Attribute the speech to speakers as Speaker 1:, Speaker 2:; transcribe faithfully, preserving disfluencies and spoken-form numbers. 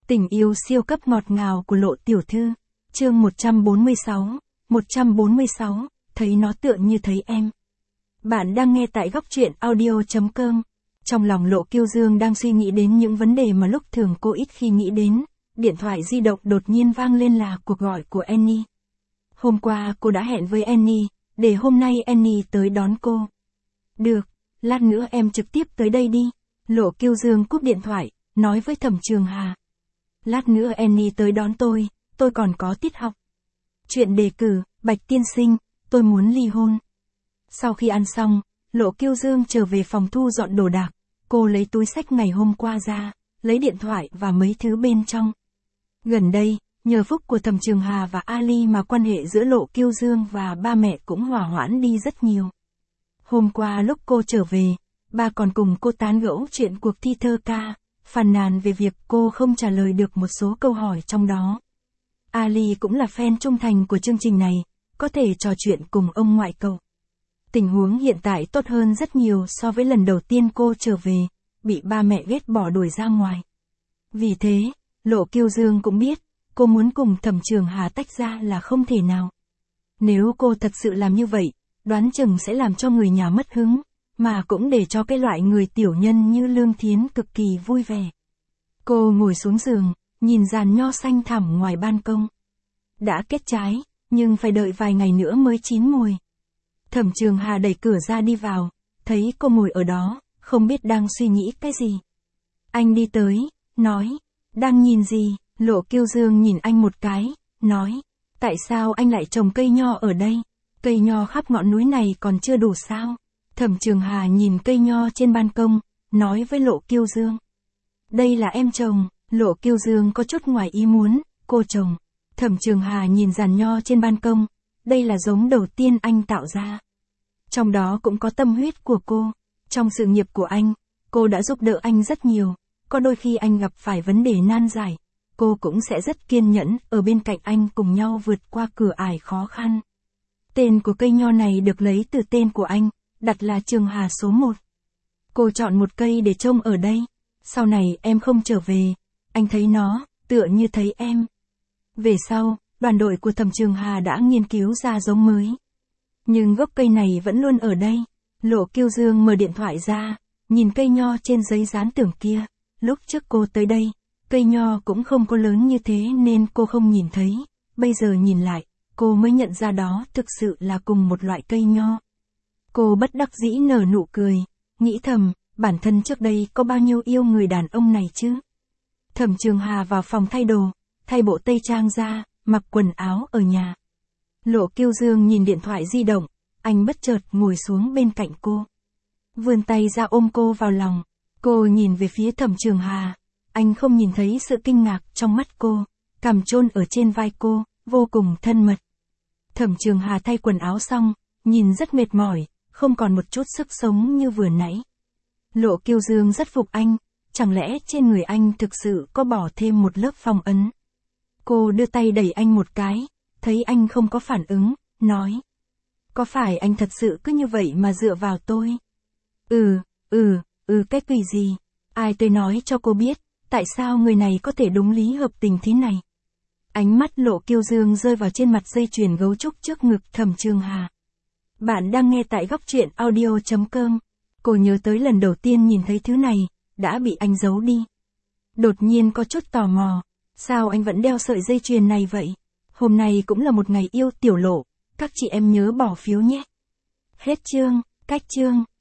Speaker 1: Tình yêu siêu cấp ngọt ngào của Lộ tiểu thư. Chương một trăm bốn mươi sáu. một trăm bốn mươi sáu, thấy nó tựa như thấy em. Bạn đang nghe tại góc truyện audio chấm com. Trong lòng Lộ Kiêu Dương đang suy nghĩ đến những vấn đề mà lúc thường cô ít khi nghĩ đến. Điện thoại di động đột nhiên vang lên là cuộc gọi của Annie. Hôm qua cô đã hẹn với Annie, để hôm nay Annie tới đón cô. Được, lát nữa em trực tiếp tới đây đi. Lộ Kiêu Dương cúp điện thoại, nói với Thẩm Trường Hà. Lát nữa Annie tới đón tôi, tôi còn có tiết học. Chuyện đề cử, Bạch tiên sinh, tôi muốn ly hôn. Sau khi ăn xong, Lộ Kiêu Dương trở về phòng thu dọn đồ đạc, cô lấy túi xách ngày hôm qua ra, lấy điện thoại và mấy thứ bên trong. Gần đây, nhờ phúc của Thẩm Trường Hà và Ali mà quan hệ giữa Lộ Kiêu Dương và ba mẹ cũng hòa hoãn đi rất nhiều. Hôm qua lúc cô trở về, ba còn cùng cô tán gẫu chuyện cuộc thi thơ ca, phàn nàn về việc cô không trả lời được một số câu hỏi trong đó. Ali cũng là fan trung thành của chương trình này, có thể trò chuyện cùng ông ngoại cậu. Tình huống hiện tại tốt hơn rất nhiều so với lần đầu tiên cô trở về, bị ba mẹ ghét bỏ đuổi ra ngoài. Vì thế, Lộ Kiêu Dương cũng biết, cô muốn cùng Thẩm Trường Hà tách ra là không thể nào. Nếu cô thật sự làm như vậy, đoán chừng sẽ làm cho người nhà mất hứng, mà cũng để cho cái loại người tiểu nhân như Lương Thiến cực kỳ vui vẻ. Cô ngồi xuống giường, nhìn giàn nho xanh thẳm ngoài ban công. Đã kết trái, nhưng phải đợi vài ngày nữa mới chín mùi. Thẩm Trường Hà đẩy cửa ra đi vào, thấy cô ngồi ở đó, không biết đang suy nghĩ cái gì. Anh đi tới, nói, đang nhìn gì? Lộ Kiêu Dương nhìn anh một cái, nói, tại sao anh lại trồng cây nho ở đây? Cây nho khắp ngọn núi này còn chưa đủ sao? Thẩm Trường Hà nhìn cây nho trên ban công, nói với Lộ Kiêu Dương. Đây là em trồng. Lộ Kiêu Dương có chút ngoài ý muốn, cô trồng. Thẩm Trường Hà nhìn giàn nho trên ban công, đây là giống đầu tiên anh tạo ra. Trong đó cũng có tâm huyết của cô. Trong sự nghiệp của anh, cô đã giúp đỡ anh rất nhiều. Có đôi khi anh gặp phải vấn đề nan giải, cô cũng sẽ rất kiên nhẫn ở bên cạnh anh cùng nhau vượt qua cửa ải khó khăn. Tên của cây nho này được lấy từ tên của anh, đặt là Trường Hà số một. Cô chọn một cây để trông ở đây. Sau này em không trở về, anh thấy nó, tựa như thấy em. Về sau, đoàn đội của Thẩm Trường Hà đã nghiên cứu ra giống mới. Nhưng gốc cây này vẫn luôn ở đây. Lộ Kiêu Dương mở điện thoại ra, nhìn cây nho trên giấy dán tường kia. Lúc trước cô tới đây, cây nho cũng không có lớn như thế nên cô không nhìn thấy. Bây giờ nhìn lại, cô mới nhận ra đó thực sự là cùng một loại cây nho. Cô bất đắc dĩ nở nụ cười, nghĩ thầm, bản thân trước đây có bao nhiêu yêu người đàn ông này chứ. Thẩm Trường Hà vào phòng thay đồ, thay bộ tây trang ra, mặc quần áo ở nhà. Lộ Kiêu Dương nhìn điện thoại di động, anh bất chợt ngồi xuống bên cạnh cô. Vươn tay ra ôm cô vào lòng, cô nhìn về phía Thẩm Trường Hà, anh không nhìn thấy sự kinh ngạc trong mắt cô, cằm chôn ở trên vai cô, vô cùng thân mật. Thẩm Trường Hà thay quần áo xong, nhìn rất mệt mỏi, không còn một chút sức sống như vừa nãy. Lộ Kiêu Dương rất phục anh, chẳng lẽ trên người anh thực sự có bỏ thêm một lớp phong ấn. Cô đưa tay đẩy anh một cái, thấy anh không có phản ứng, nói. Có phải anh thật sự cứ như vậy mà dựa vào tôi? Ừ, ừ, ừ cái quỷ gì? Ai tôi nói cho cô biết, tại sao người này có thể đúng lý hợp tình thế này? Ánh mắt Lộ Kiêu Dương rơi vào trên mặt dây chuyền gấu trúc trước ngực Thẩm Trường Hà. Bạn đang nghe tại góc truyện audio chấm com. Cô nhớ tới lần đầu tiên nhìn thấy thứ này, đã bị anh giấu đi. Đột nhiên có chút tò mò, sao anh vẫn đeo sợi dây chuyền này vậy? Hôm nay cũng là một ngày yêu tiểu Lộ, các chị em nhớ bỏ phiếu nhé. Hết chương, cách chương.